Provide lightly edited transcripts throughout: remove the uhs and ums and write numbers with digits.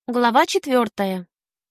Глава 4.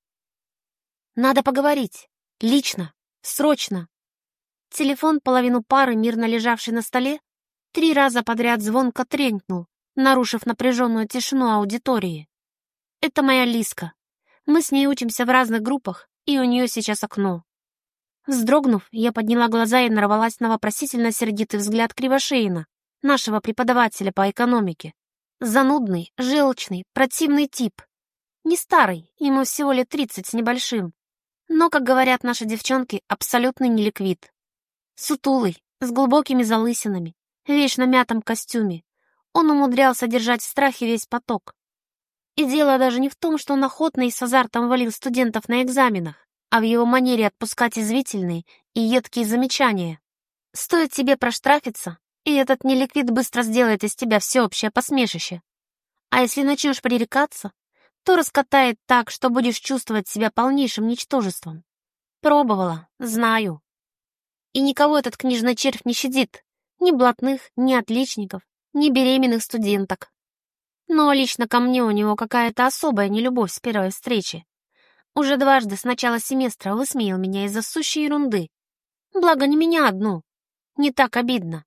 Надо поговорить. Лично. Срочно. Телефон половину пары, мирно лежавший на столе, 3 раза подряд звонко тренькнул, нарушив напряженную тишину аудитории. Это моя Лиска. Мы с ней учимся в разных группах, и у нее сейчас окно. Вздрогнув, я подняла глаза и нарвалась на вопросительно-сердитый взгляд Кривошеина, нашего преподавателя по экономике. Занудный, желчный, противный тип. Не старый, ему всего лет 30 с небольшим. Но, как говорят наши девчонки, абсолютный неликвид. Сутулый, с глубокими залысинами, в вечно мятом костюме. Он умудрялся держать в страхе весь поток. И дело даже не в том, что он охотно и с азартом валил студентов на экзаменах, а в его манере отпускать извительные и едкие замечания. Стоит тебе проштрафиться, и этот неликвид быстро сделает из тебя всеобщее посмешище. А если начнешь пререкаться, то раскатает так, что будешь чувствовать себя полнейшим ничтожеством. Пробовала, знаю. И никого этот книжный червь не щадит. Ни блатных, ни отличников, ни беременных студенток. Но лично ко мне у него какая-то особая нелюбовь с первой встречи. Уже дважды с начала семестра высмеял меня из-за сущей ерунды. Благо не меня одну. Не так обидно.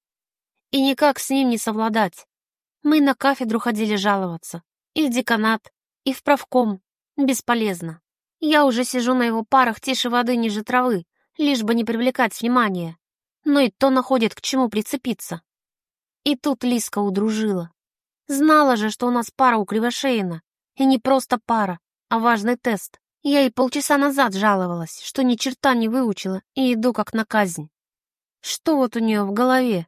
И никак с ним не совладать. Мы на кафедру ходили жаловаться. И в деканат, и в правком. Бесполезно. Я уже сижу на его парах тише воды ниже травы, лишь бы не привлекать внимания. Но и то находит к чему прицепиться. И тут Лиска удружила. Знала же, что у нас пара у Кривошеина. И не просто пара, а важный тест. Я ей полчаса назад жаловалась, что ни черта не выучила и иду как на казнь. Что вот у нее в голове?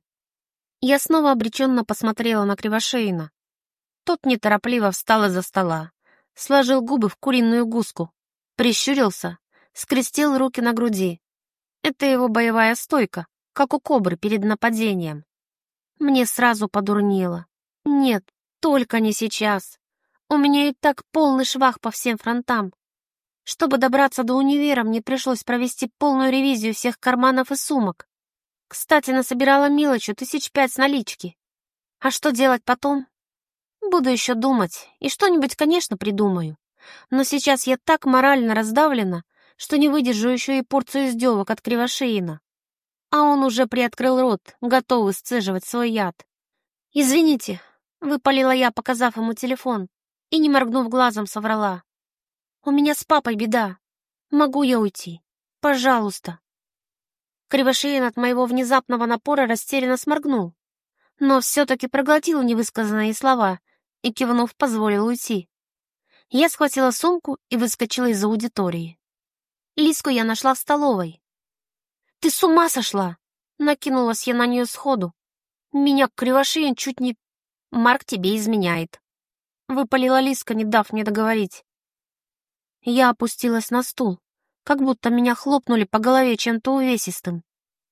Я снова обреченно посмотрела на Кривошеина. Тот неторопливо встал из-за стола, сложил губы в куриную гуску, прищурился, скрестил руки на груди. Это его боевая стойка, как у кобры перед нападением. Мне сразу подурнело. Нет, только не сейчас. У меня и так полный швах по всем фронтам. Чтобы добраться до универа, мне пришлось провести полную ревизию всех карманов и сумок. Кстати, насобирала мелочью 5 с налички. А что делать потом? Буду еще думать, и что-нибудь, конечно, придумаю. Но сейчас я так морально раздавлена, что не выдержу еще и порцию издевок от Кривошеина. А он уже приоткрыл рот, готовый сцеживать свой яд. «Извините», — выпалила я, показав ему телефон, и, не моргнув глазом, соврала. «У меня с папой беда. Могу я уйти? Пожалуйста». Кривошеин от моего внезапного напора растерянно сморгнул, но все-таки проглотил невысказанные слова и, кивнув, позволил уйти. Я схватила сумку и выскочила из аудитории. Лиску я нашла в столовой. «Ты с ума сошла?» — накинулась я на нее сходу. «Меня Кривошеин чуть не... Марк тебе изменяет», — выпалила Лиска, не дав мне договорить. Я опустилась на стул, как будто меня хлопнули по голове чем-то увесистым.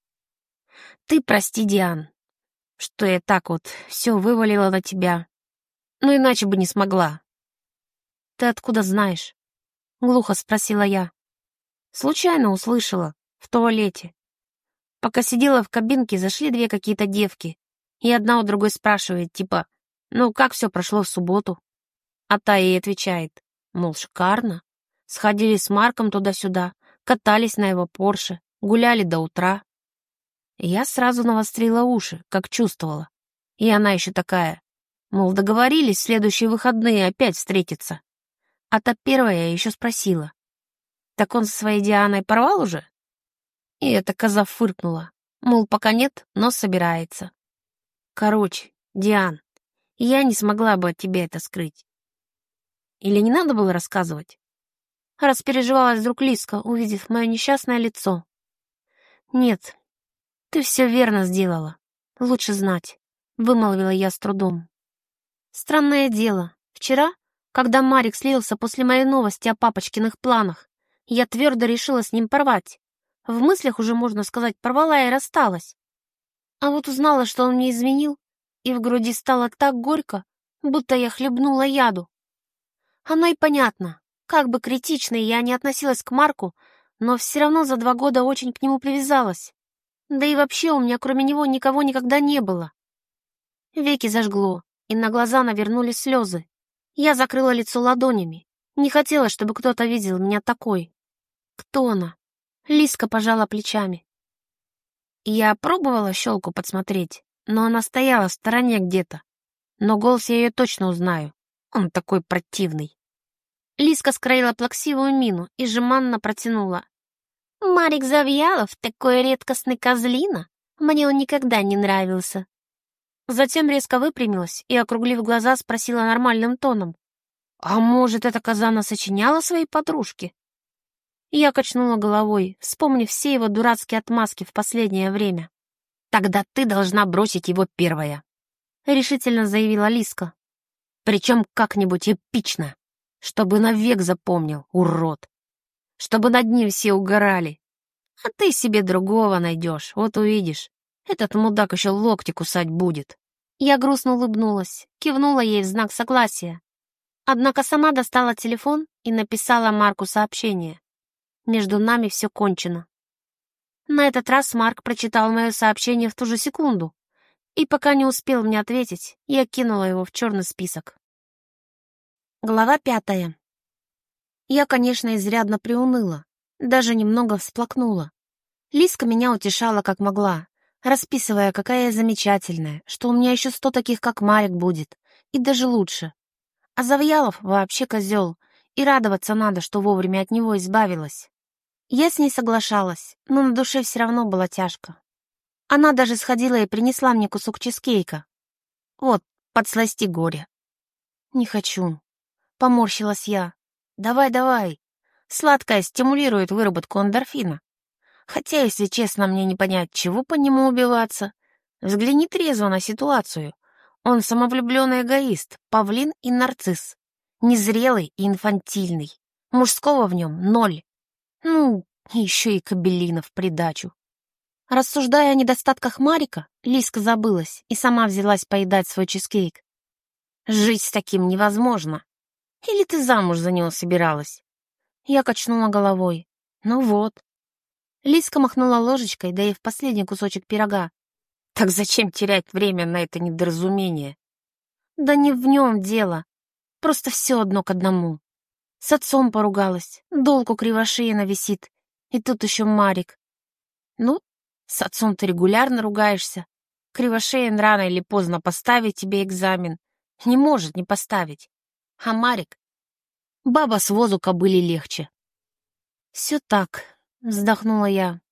«Ты прости, Диан, что я так вот все вывалила на тебя. Но иначе бы не смогла». «Ты откуда знаешь?» — глухо спросила я. Случайно услышала, в туалете. Пока сидела в кабинке, зашли 2 какие-то девки, и одна у другой спрашивает, типа, ну как все прошло в субботу? А та ей отвечает, мол, шикарно. Сходили с Марком туда-сюда, катались на его Порше, гуляли до утра. Я сразу навострила уши, как чувствовала. И она еще такая, мол, договорились в следующие выходные опять встретиться. А та первая еще спросила, так он со своей Дианой порвал уже? И эта коза фыркнула, мол, пока нет, но собирается. Короче, Диан, я не смогла бы от тебя это скрыть. Или не надо было рассказывать? Распереживалась вдруг Лиска, увидев мое несчастное лицо. «Нет, ты все верно сделала. Лучше знать», — вымолвила я с трудом. Странное дело, вчера, когда Марик слился после моей новости о папочкиных планах, я твердо решила с ним порвать. В мыслях уже, можно сказать, порвала и рассталась. А вот узнала, что он мне изменил, и в груди стало так горько, будто я хлебнула яду. Оно и понятно. Как бы критично я ни относилась к Марку, но все равно за 2 года очень к нему привязалась. Да и вообще у меня кроме него никого никогда не было. Веки зажгло, и на глаза навернулись слезы. Я закрыла лицо ладонями. Не хотела, чтобы кто-то видел меня такой. Кто она? Лиска пожала плечами. Я пробовала щелку подсмотреть, но она стояла в стороне где-то. Но голос я ее точно узнаю. Он такой противный. Лиска скроила плаксивую мину и жеманно протянула. «Марик Завьялов такой редкостный козлина. Мне он никогда не нравился». Затем резко выпрямилась и, округлив глаза, спросила нормальным тоном. «А может, эта коза насочиняла своей подружке?» Я качнула головой, вспомнив все его дурацкие отмазки в последнее время. «Тогда ты должна бросить его первая», — решительно заявила Лиска. «Причем как-нибудь эпично, чтобы навек запомнил, урод. Чтобы над ним все угорали. А ты себе другого найдешь, вот увидишь. Этот мудак еще локти кусать будет». Я грустно улыбнулась, кивнула ей в знак согласия. Однако сама достала телефон и написала Марку сообщение. Между нами все кончено. На этот раз Марк прочитал мое сообщение в ту же секунду, и пока не успел мне ответить, я кинула его в черный список. Глава 5. Я, конечно, изрядно приуныла, даже немного всплакнула. Лиска меня утешала как могла, расписывая, какая я замечательная, что у меня еще 100 таких, как Марик, будет, и даже лучше. А Завьялов вообще козел, и радоваться надо, что вовремя от него избавилась. Я с ней соглашалась, но на душе все равно было тяжко. Она даже сходила и принесла мне кусок чизкейка. Вот, подсласти горе. «Не хочу», — поморщилась я. «Давай. Сладкое стимулирует выработку эндорфина. Хотя, если честно, мне не понять, чего по нему убиваться. Взгляни трезво на ситуацию. Он самовлюбленный эгоист, павлин и нарцисс. Незрелый и инфантильный. Мужского в нем ноль. Ну, еще и кобелина в придачу». Рассуждая о недостатках Марика, Лиска забылась и сама взялась поедать свой чизкейк. «Жить с таким невозможно. Или ты замуж за него собиралась?» Я качнула головой. «Ну вот». Лиска махнула ложечкой, доев последний кусочек пирога. «Так зачем терять время на это недоразумение?» «Да не в нем дело. Просто все одно к одному. С отцом поругалась, долг у Кривошеина висит, и тут еще Марик. Ну, с отцом ты регулярно ругаешься. Кривошеин рано или поздно поставит тебе экзамен. Не может не поставить. А Марик? Баба с возу кобыли легче». «Все так», — вздохнула я.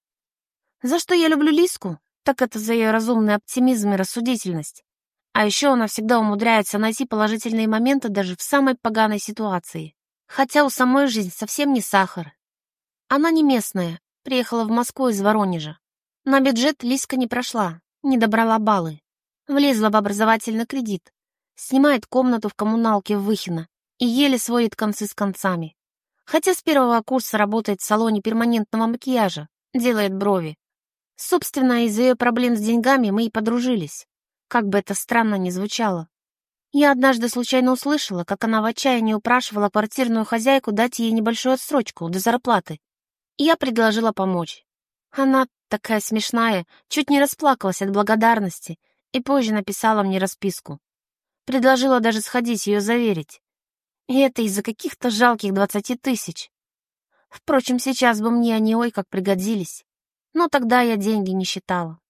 «За что я люблю Лиску, так это за ее разумный оптимизм и рассудительность. А еще она всегда умудряется найти положительные моменты даже в самой поганой ситуации. Хотя у самой жизнь совсем не сахар. Она не местная, приехала в Москву из Воронежа. На бюджет Лиска не прошла, не добрала баллы. Влезла в образовательный кредит, снимает комнату в коммуналке в Выхино и еле сводит концы с концами. Хотя с первого курса работает в салоне перманентного макияжа, делает брови. Собственно, из-за ее проблем с деньгами мы и подружились. Как бы это странно ни звучало. Я однажды случайно услышала, как она в отчаянии упрашивала квартирную хозяйку дать ей небольшую отсрочку до зарплаты. И я предложила помочь. Она, такая смешная, чуть не расплакалась от благодарности и позже написала мне расписку. Предложила даже сходить ее заверить. И это из-за каких-то жалких 20 тысяч. Впрочем, сейчас бы мне они ой как пригодились. Но тогда я деньги не считала.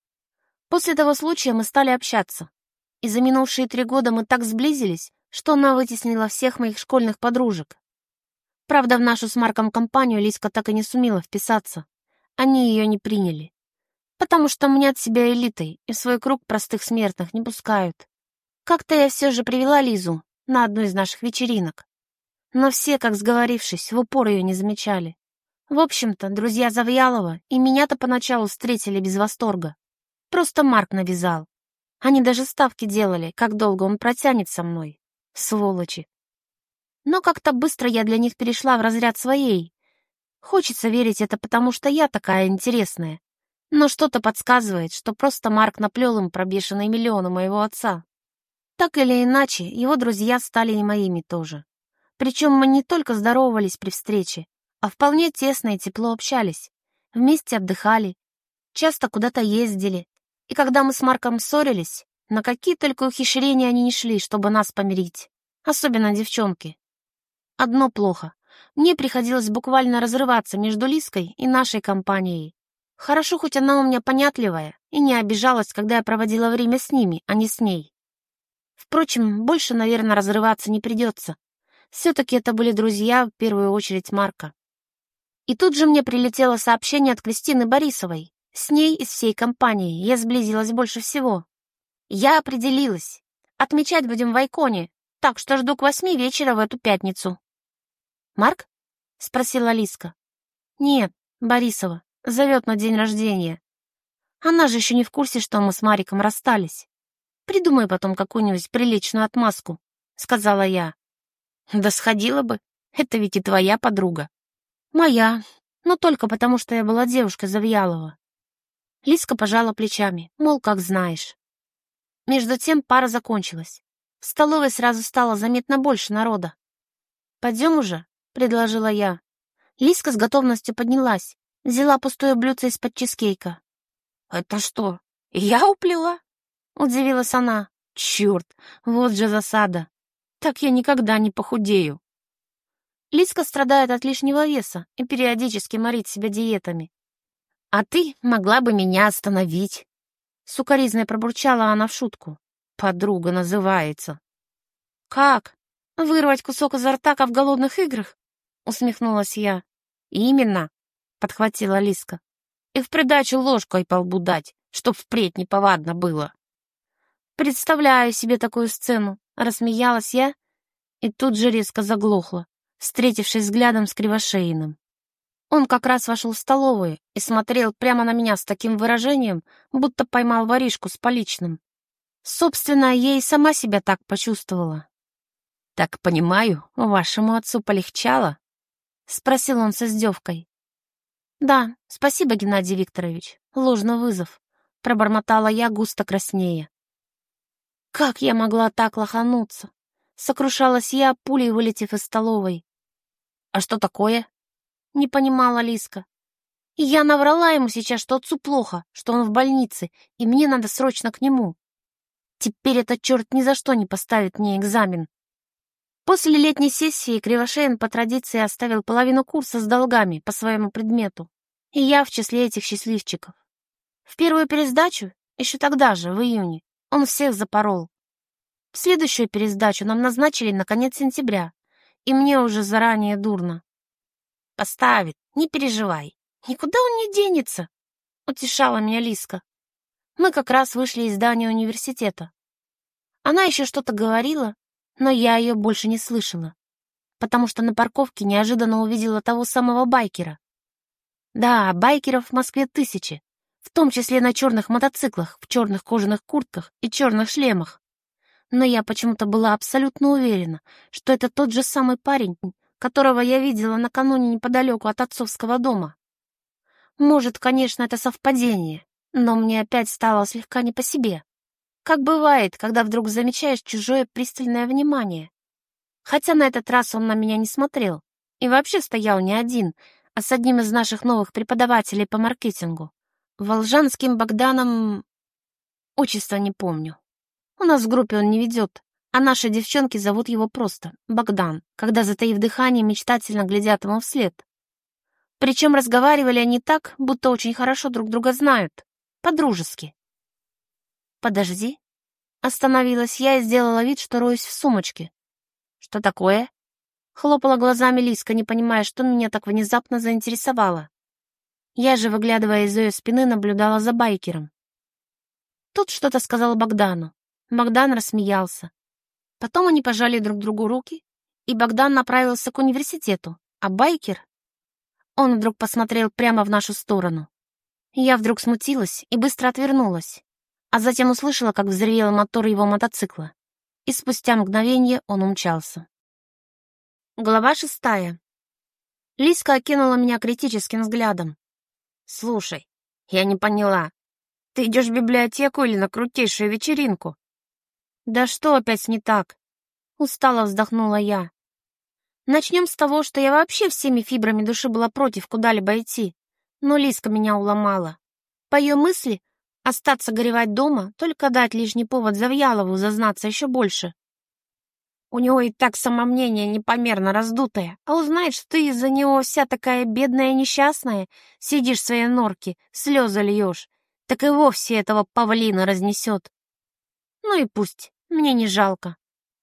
После того случая мы стали общаться. И за минувшие 3 года мы так сблизились, что она вытеснила всех моих школьных подружек. Правда, в нашу с Марком компанию Лиска так и не сумела вписаться. Они ее не приняли. Потому что мнят себя элитой и в свой круг простых смертных не пускают. Как-то я все же привела Лизу на одну из наших вечеринок. Но все, как сговорившись, в упор ее не замечали. В общем-то, друзья Завьялова и меня-то поначалу встретили без восторга. Просто Марк навязал. Они даже ставки делали, как долго он протянет со мной. Сволочи. Но как-то быстро я для них перешла в разряд своей. Хочется верить это потому, что я такая интересная. Но что-то подсказывает, что просто Марк наплел им про бешеные миллионы моего отца. Так или иначе, его друзья стали и моими тоже. Причем мы не только здоровались при встрече, а вполне тесно и тепло общались. Вместе отдыхали, часто куда-то ездили. И когда мы с Марком ссорились, на какие только ухищрения они не шли, чтобы нас помирить. Особенно девчонки. Одно плохо. Мне приходилось буквально разрываться между Лиской и нашей компанией. Хорошо, хоть она у меня понятливая и не обижалась, когда я проводила время с ними, а не с ней. Впрочем, больше, наверное, разрываться не придется. Все-таки это были друзья, в первую очередь Марка. И тут же мне прилетело сообщение от Кристины Борисовой. С ней из всей компании я сблизилась больше всего. Я определилась. Отмечать будем в Айконе, так что жду к 8 вечера в эту пятницу. «Марк?» — спросила Лиска. «Нет, Борисова. Зовет на день рождения. Она же еще не в курсе, что мы с Мариком расстались. Придумай потом какую-нибудь приличную отмазку», — сказала я. «Да сходила бы. Это ведь и твоя подруга». «Моя, но только потому, что я была девушкой Завьялова». Лиска пожала плечами, мол, как знаешь. Между тем пара закончилась. В столовой сразу стало заметно больше народа. «Пойдем уже», — предложила я. Лиска с готовностью поднялась, взяла пустое блюдце из-под чизкейка. «Это что, я уплела?» — удивилась она. «Черт, вот же засада! Так я никогда не похудею». Лиска страдает от лишнего веса и периодически морит себя диетами. «А ты могла бы меня остановить!» Сукоризной пробурчала она в шутку. «Подруга называется». «Как? Вырвать кусок изо рта, как в голодных играх?» Усмехнулась я. «Именно!» — подхватила Лиска. «И в придачу ложкой по лбу дать, чтоб впредь неповадно было». «Представляю себе такую сцену!» — рассмеялась я и тут же резко заглохла, встретившись взглядом с Кривошеиным. Он как раз вошел в столовую и смотрел прямо на меня с таким выражением, будто поймал воришку с поличным. Собственно, я и сама себя так почувствовала. «Так понимаю, вашему отцу полегчало?» — спросил он с издевкой. «Да, спасибо, Геннадий Викторович. Ложный вызов», — пробормотала я, густо краснея. «Как я могла так лохануться?» — сокрушалась я, пулей вылетев из столовой. «А что такое?» — не понимала Лиска. «Я наврала ему сейчас, что отцу плохо, что он в больнице, и мне надо срочно к нему. Теперь этот черт ни за что не поставит мне экзамен». После летней сессии Кривошеин по традиции оставил половину курса с долгами по своему предмету, и я в числе этих счастливчиков. В первую пересдачу, еще тогда же, в июне, он всех запорол. В следующую пересдачу нам назначили на конец сентября, и мне уже заранее дурно. «Поставит, не переживай, никуда он не денется», — утешала меня Лиска. Мы как раз вышли из здания университета. Она еще что-то говорила, но я ее больше не слышала, потому что на парковке неожиданно увидела того самого байкера. Да, байкеров в Москве тысячи, в том числе на черных мотоциклах, в черных кожаных куртках и черных шлемах. Но я почему-то была абсолютно уверена, что это тот же самый парень, которого я видела накануне неподалеку от отцовского дома. Может, конечно, это совпадение, но мне опять стало слегка не по себе. Как бывает, когда вдруг замечаешь чужое пристальное внимание. Хотя на этот раз он на меня не смотрел и вообще стоял не один, а с одним из наших новых преподавателей по маркетингу. Волжанским Богданом... Отчество не помню. У нас в группе он не ведет, а наши девчонки зовут его просто Богдан, когда, затаив дыхание, мечтательно глядят ему вслед. Причем разговаривали они так, будто очень хорошо друг друга знают, по-дружески. «Подожди». Остановилась я и сделала вид, что роюсь в сумочке. «Что такое?» Хлопала глазами Лиска, не понимая, что меня так внезапно заинтересовало. Я же, выглядывая из ее спины, наблюдала за байкером. Тут что-то сказал Богдану. Богдан рассмеялся. Потом они пожали друг другу руки, и Богдан направился к университету, а байкер... Он вдруг посмотрел прямо в нашу сторону. Я вдруг смутилась и быстро отвернулась, а затем услышала, как взревел мотор его мотоцикла, и спустя мгновение он умчался. Глава 6. Лиска окинула меня критическим взглядом. «Слушай, я не поняла, ты идешь в библиотеку или на крутейшую вечеринку?» «Да что опять не так?» Устало вздохнула я. «Начнем с того, что я вообще всеми фибрами души была против куда-либо идти, но Лиска меня уломала. По ее мысли, остаться горевать дома, только дать лишний повод Завьялову зазнаться еще больше». У него и так самомнение непомерно раздутое, а узнает, что ты из-за него вся такая бедная и несчастная, сидишь в своей норке, слезы льешь, так и вовсе этого павлина разнесет. Ну и пусть, мне не жалко.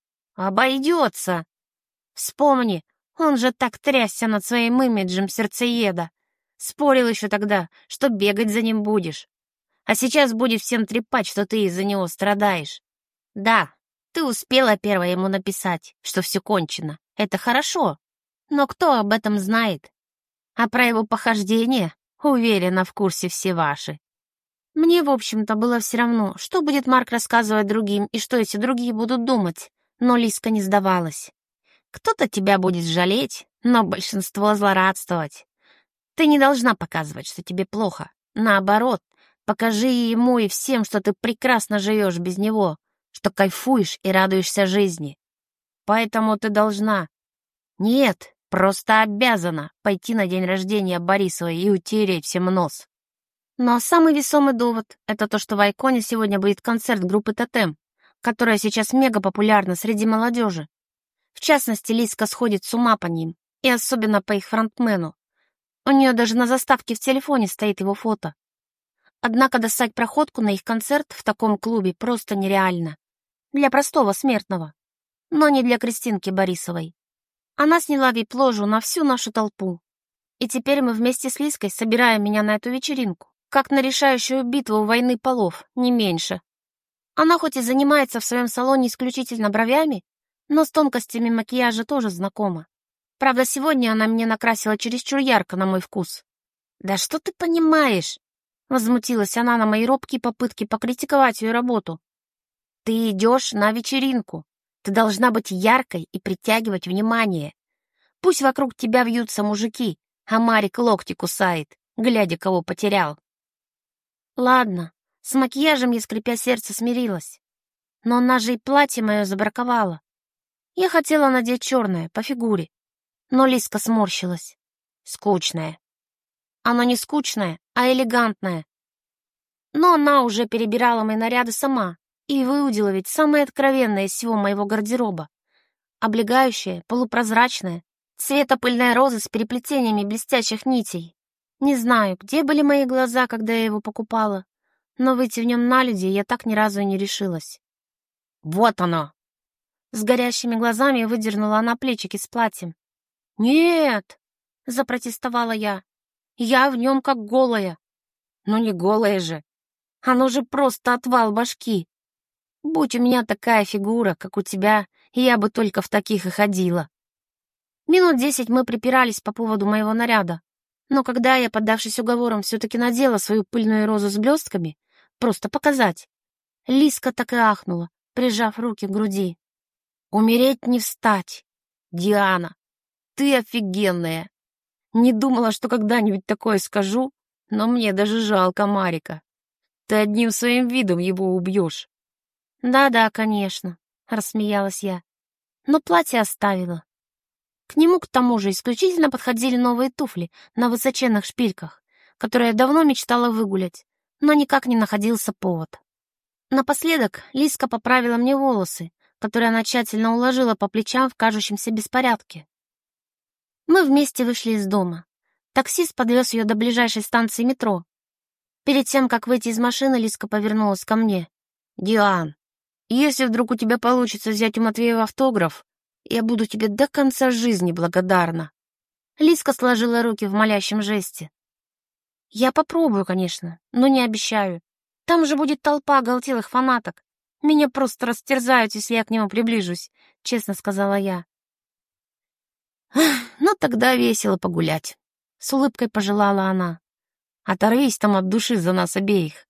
Обойдется. Вспомни, он же так трясся над своим имиджем сердцееда. Спорил еще тогда, что бегать за ним будешь. А сейчас будет всем трепать, что ты из-за него страдаешь. Да, ты успела первой ему написать, что все кончено. Это хорошо. Но кто об этом знает? А про его похождения, уверена, в курсе все ваши. Мне, в общем-то, было все равно, что будет Марк рассказывать другим и что эти другие будут думать. Но Лиска не сдавалась. Кто-то тебя будет жалеть, но большинство злорадствовать. Ты не должна показывать, что тебе плохо. Наоборот, покажи ему и всем, что ты прекрасно живешь без него, что кайфуешь и радуешься жизни. Поэтому ты должна... Нет, просто обязана пойти на день рождения Борисовой и утереть всем нос. Но самый весомый довод — это то, что в Айконе сегодня будет концерт группы «Тотем», которая сейчас мега популярна среди молодежи. В частности, Лиска сходит с ума по ним, и особенно по их фронтмену. У нее даже на заставке в телефоне стоит его фото. Однако достать проходку на их концерт в таком клубе просто нереально. Для простого смертного. Но не для Кристинки Борисовой. Она сняла вип-ложу на всю нашу толпу. И теперь мы вместе с Лиской собираем меня на эту вечеринку, как на решающую битву войны полов, не меньше. Она хоть и занимается в своем салоне исключительно бровями, но с тонкостями макияжа тоже знакома. Правда, сегодня она меня накрасила чересчур ярко на мой вкус. «Да что ты понимаешь?» — возмутилась она на мои робкие попытки покритиковать ее работу. «Ты идешь на вечеринку. Ты должна быть яркой и притягивать внимание. Пусть вокруг тебя вьются мужики, а Марик локти кусает, глядя, кого потерял». Ладно, с макияжем я, скрипя сердце, смирилась. Но она же и платье мое забраковала. Я хотела надеть черное, по фигуре. Но Лиска сморщилась. Скучное. Оно не скучное, а элегантное. Но она уже перебирала мои наряды сама и выудила ведь самое откровенное из всего моего гардероба. Облегающее, полупрозрачное, цвета пыльной розы с переплетениями блестящих нитей. Не знаю, где были мои глаза, когда я его покупала, но выйти в нем на люди я так ни разу и не решилась. «Вот оно!» С горящими глазами выдернула она плечики с платьем. «Нет!» — запротестовала я. «Я в нем как голая». «Ну не голая же! Оно же просто отвал башки! Будь у меня такая фигура, как у тебя, я бы только в таких и ходила». Минут 10 мы припирались по поводу моего наряда, но когда я, поддавшись уговорам, все-таки надела свою пыльную розу с блестками, просто показать, Лиска так и ахнула, прижав руки к груди. «Умереть не встать! Диана, ты офигенная! Не думала, что когда-нибудь такое скажу, но мне даже жалко Марика. Ты одним своим видом его убьешь». «Да-да, конечно», — рассмеялась я, но платье оставила. К нему, к тому же, исключительно подходили новые туфли на высоченных шпильках, которые я давно мечтала выгулять, но никак не находился повод. Напоследок Лиска поправила мне волосы, которые она тщательно уложила по плечам в кажущемся беспорядке. Мы вместе вышли из дома. Таксист подвез ее до ближайшей станции метро. Перед тем, как выйти из машины, Лиска повернулась ко мне. «Диан, если вдруг у тебя получится взять у Матвеева автограф, я буду тебе до конца жизни благодарна». Лиска сложила руки в молящем жесте. «Я попробую, конечно, но не обещаю. Там же будет толпа оголтелых фанаток. Меня просто растерзают, если я к нему приближусь», — честно сказала я. «Ну тогда весело погулять», — с улыбкой пожелала она. «Оторвись там от души за нас обеих».